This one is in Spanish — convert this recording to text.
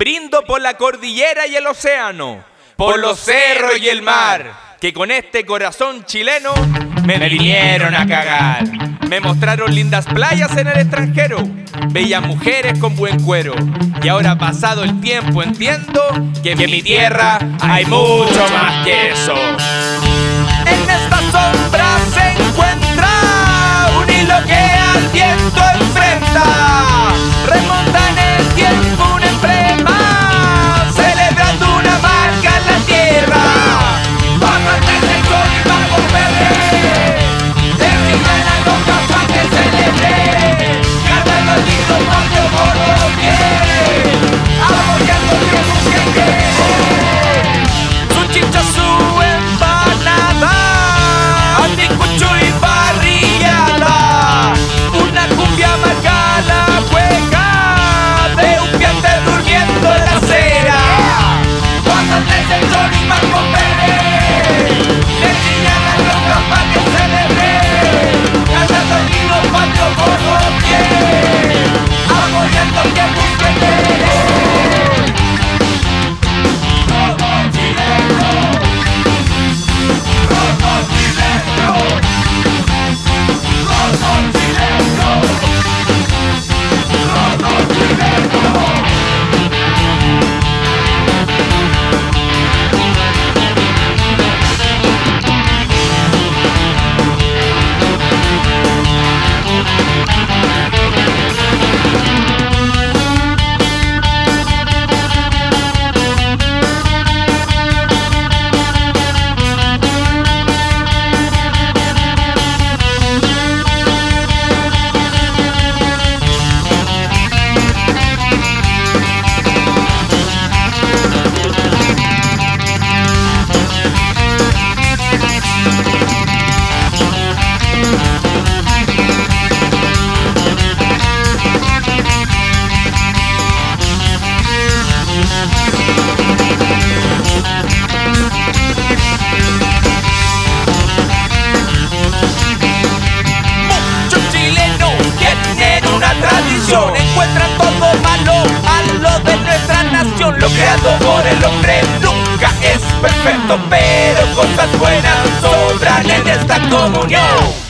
Brindo por la cordillera y el océano, por los cerros y el mar, que con este corazón chileno me vinieron a cagar. Me mostraron lindas playas en el extranjero, bellas mujeres con buen cuero, y ahora pasado el tiempo entiendo que en mi tierra hay mucho más que eso. En esta sombra se encuentra un hilo que al viento enfrenta. Remonta en el tiempo un emblema, celebrando una marca en la tierra. Vamos desde el sol y vamos verde, termina la copa para que celebre, cantando el lindo patio por los pies, apoyando el tiempo que quiere. Su chicha, su empanada, anticucho y parrillada, una cumbia marca la hueca de un piante durmiendo en la acera. Pásate el sol y Marco Pérez, le enseñan las rocas para que celebre, cantando el lindo patio por los pies, apoyando el tiempo que quiere. Encuentran todo malo de nuestra nación. Lo creado por el hombre nunca es perfecto, pero cosas buenas sobran en esta comunión.